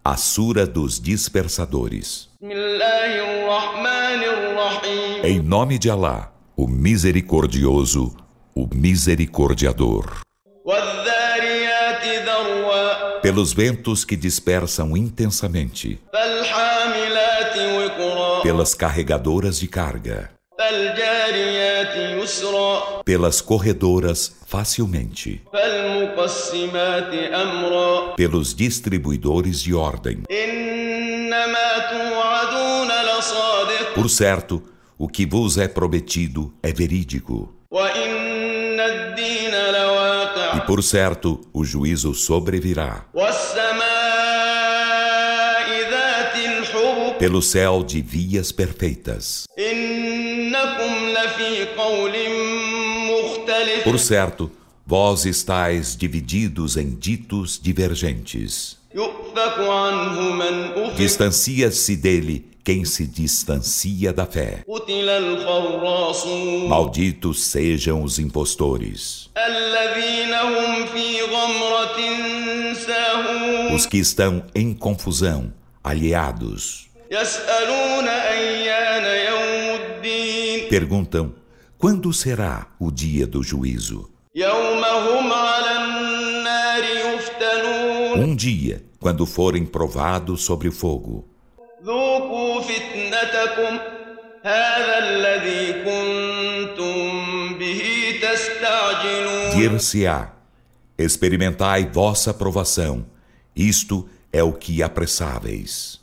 A Sura dos Dispersadores. Em nome de Alá, o Misericordioso, o Misericordiador. Pelos ventos que dispersam intensamente, pelas carregadoras de carga, pelas corredoras facilmente, pelos distribuidores de ordem. Por certo, o que vos é prometido é verídico. E por certo, o juízo sobrevirá. Pelo céu de vias perfeitas. Por certo, vós estáis divididos em ditos divergentes. Distancia-se dele quem se distancia da fé. Malditos sejam os impostores. Os que estão em confusão, alheados. Perguntam, quando será o dia do juízo? Um dia, quando forem provados sobre o fogo. Dir-se-á, experimentai vossa provação, isto é o que apressáveis.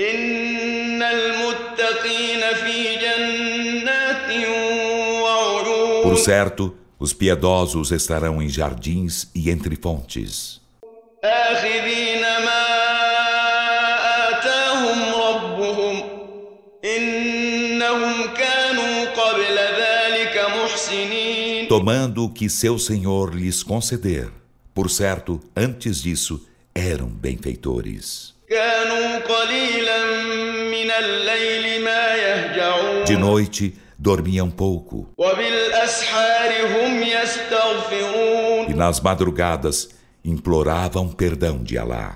Por certo, os piedosos estarão em jardins e entre fontes. Tomando o que seu Senhor lhes conceder. Por certo, antes disso, eram benfeitores. De noite, dormiam pouco. E nas madrugadas, imploravam perdão de Alá.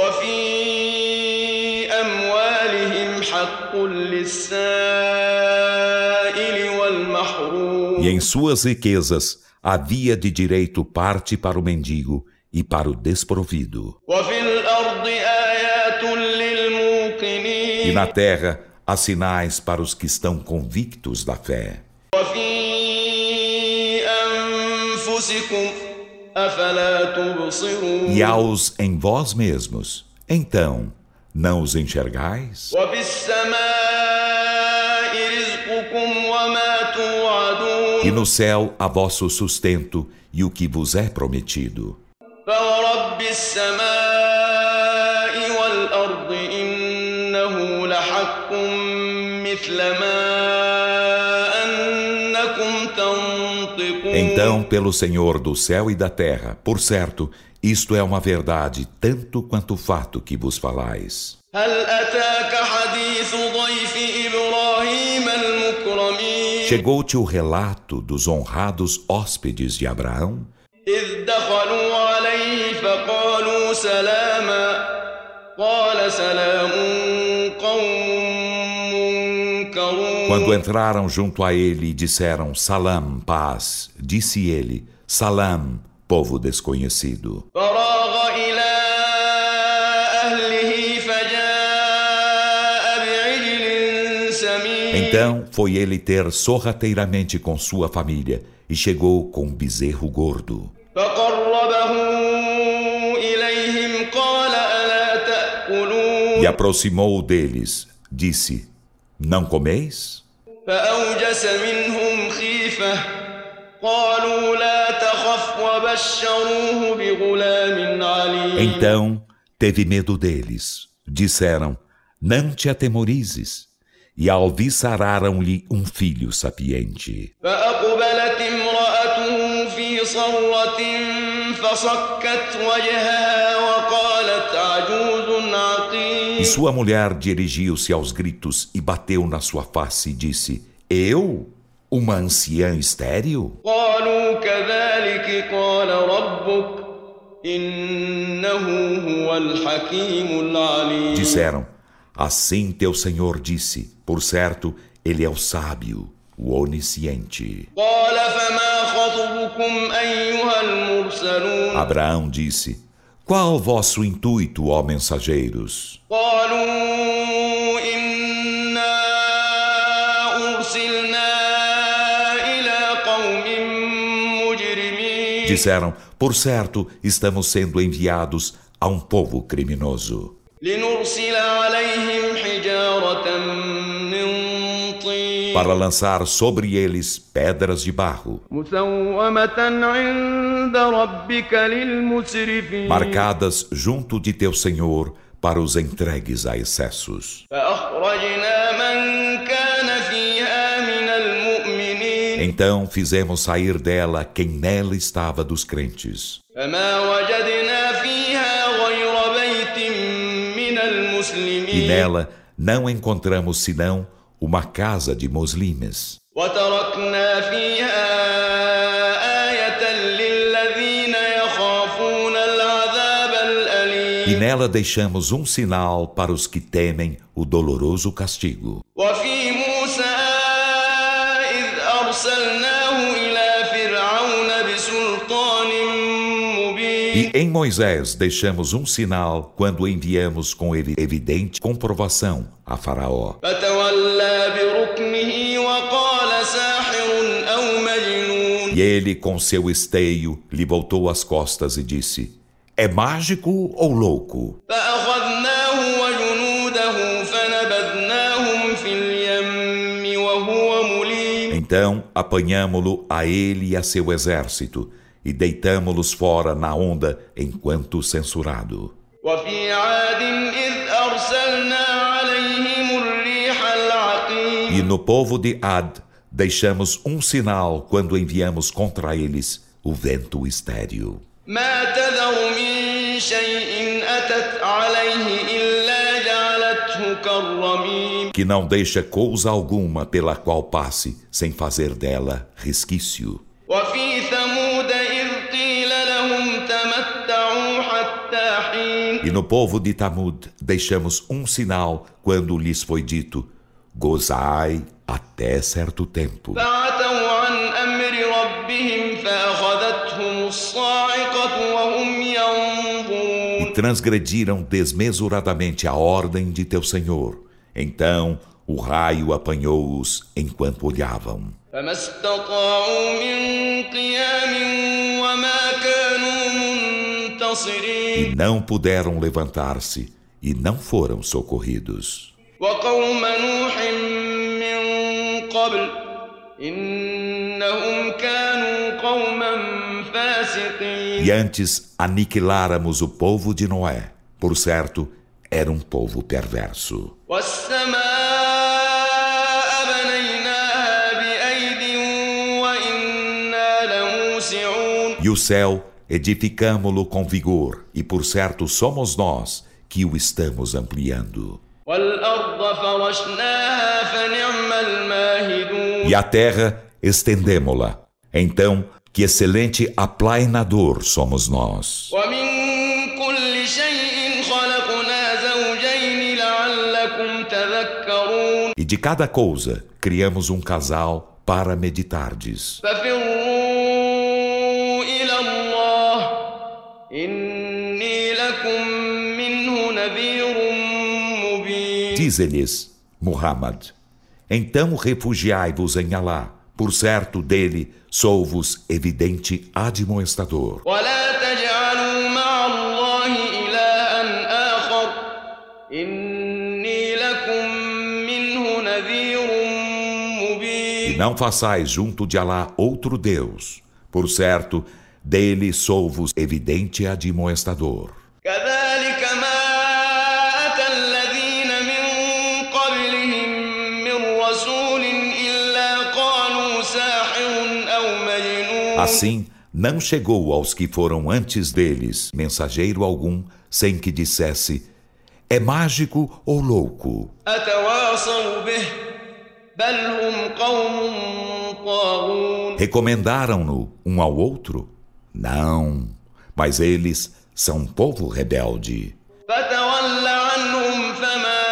E em suas riquezas havia de direito parte para o mendigo e para o desprovido. E na terra há sinais para os que estão convictos da fé. E há-os em vós mesmos, então não os enxergais? E no céu há vosso sustento e o que vos é prometido. Então, pelo Senhor do céu e da terra, por certo, isto é uma verdade tanto quanto o fato que vos falais. Chegou-te o relato dos honrados hóspedes de Abraão? Quando entraram junto a ele e disseram Salam, paz, disse ele, Salam, povo desconhecido. Então foi ele ter sorrateiramente com sua família e chegou com um bezerro gordo. E aproximou-o deles, disse, não comeis? Então teve medo deles. Disseram, não te atemorizes. E alviçararam-lhe um filho sapiente. E sua mulher dirigiu-se aos gritos e bateu na sua face e disse, eu? Uma anciã estéril? إنه هو الحكيم العليم. Disseram: assim teu Senhor disse, por certo, ele é o sábio, o onisciente. قال فما خطبكم أيها المرسلون. Abraão disse: qual o vosso intuito, ó mensageiros? قالوا إنا أرسلنا إلى قوم مجرمين. Disseram: por certo, estamos sendo enviados a um povo criminoso, لنرسل عليهم حجارة من طين para lançar sobre eles pedras de barro, مسومة عند ربك للمسرفين. marcadas junto de teu Senhor para os entregues a excessos. فأخرجنا من كان فيها من المؤمنين. Então fizemos sair dela quem nela estava dos crentes. فما وجدنا فيها غير بيت من E المسلمين. nela não encontramos senão uma casa de muslimes. وتركنا فيها آية للذين يخافون العذاب E الأليم. nela deixamos um sinal para os que temem o doloroso castigo. وفي موسى إذ أرسلناه إلى فرعون بسلطان مبين. E em Moisés deixamos um sinal quando enviamos com ele evidente comprovação a Faraó. فتولى بركنه وقال ساحر أو مجنون. E ele, com seu esteio, lhe voltou as costas e disse: é mágico ou louco? فأخذناه وجنوده فنبذناهم في اليم وهو مليم. Então apanhamo-lo a ele e a seu exército e deitamo-los fora na onda enquanto censurado. وفي عاد إذ أرسلنا عليهم الريح العقيم. E no povo de Ad deixamos um sinal quando enviamos contra eles o vento estéril, ما تذر من شيء أتت عليه إلا جعلته كالرميم. que não deixa coisa alguma pela qual passe sem fazer dela resquício. وفي ثمود إذ قيل لهم تمتعوا حتى حين. E no povo de Tamud deixamos um sinal quando lhes foi dito: gozai até certo tempo. فعتوا عن أمر ربهم فأخذتهم الصاعقة وهم ينظرون. E transgrediram desmesuradamente a ordem de teu Senhor. Então o raio apanhou-os enquanto olhavam. فما استطاعوا من قيام وما كانوا منتصرين. E não puderam levantar-se e não foram socorridos. وقوم نوح من قبل إنهم كانوا قوما فاسقين. E antes aniquiláramos o povo de Noé. Por certo, era um povo perverso. والسماء بنيناها بأيد وإنا لموسعون. E o céu edificamo-lo com vigor, e por certo somos nós que o estamos ampliando. والأرض فرشناها فنعم الماهدون. E a terra estendemo-la. Então, que excelente aplainador somos nós. ومن كل شيء خلقنا زوجين لعلكم تذكرون. E de cada coisa criamos um casal para meditardes. ففروا إلى الله إني لكم منه نذير مبين. Dize-lhes, Muhammad, então refugiai-vos em Alá. Por certo dele sou-vos evidente admoestador. ولا تجعلوا مع الله إلها آخر إني لكم منه نذير E مبين. não façais junto de Alá outro Deus. Por certo, dele sou-vos evidente admoestador. كذلك ما أتى الذين من قبلهم من رسول إلا قالوا ساحر أو مجنون. Assim, não chegou aos que foram antes deles mensageiro algum, sem que dissesse: é mágico ou louco? أتواصوا به بل هم قوم طاغون. Recomendaram-no um ao outro? Não, Mas eles são um povo rebelde. فتول عنهم فما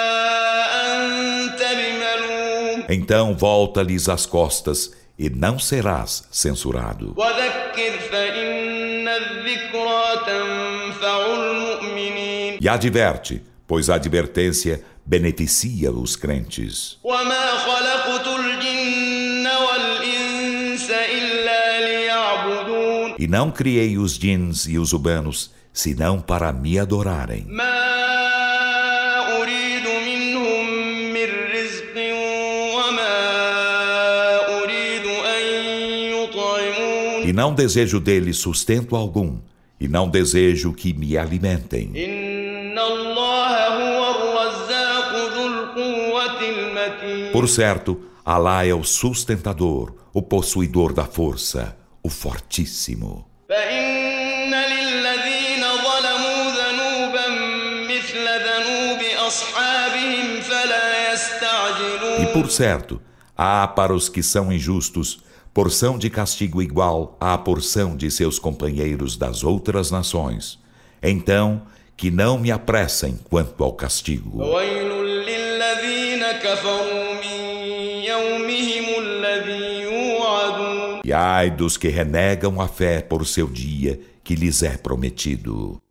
أنت بملوم Então volta-lhes as costas e não serás censurado. وذكر فإن الذكرى تنفع المؤمنين E adverte, pois a advertência beneficia os crentes. وما خلقت الجن والإنس إلا ليعبدون E não criei os djinns e os humanos, senão para me adorarem. ما أريد منهم من رزق وما أريد أن يطعمون E não desejo deles sustento algum, e não desejo que me alimentem. إن الله هو الرزاق ذو القوة المتين Por certo, Alá é o sustentador, o possuidor da força, o fortíssimo. فإن للذين ظلموا ذنوبا مثل ذنوب أصحابهم فلا يستعجلون E por certo, há para os que são injustos porção de castigo igual à porção de seus companheiros das outras nações. Então, que não me apressem quanto ao castigo. ويل للذين كفروا من يومهم الذي يوعدون E ai dos que renegam a fé por seu dia que lhes é prometido.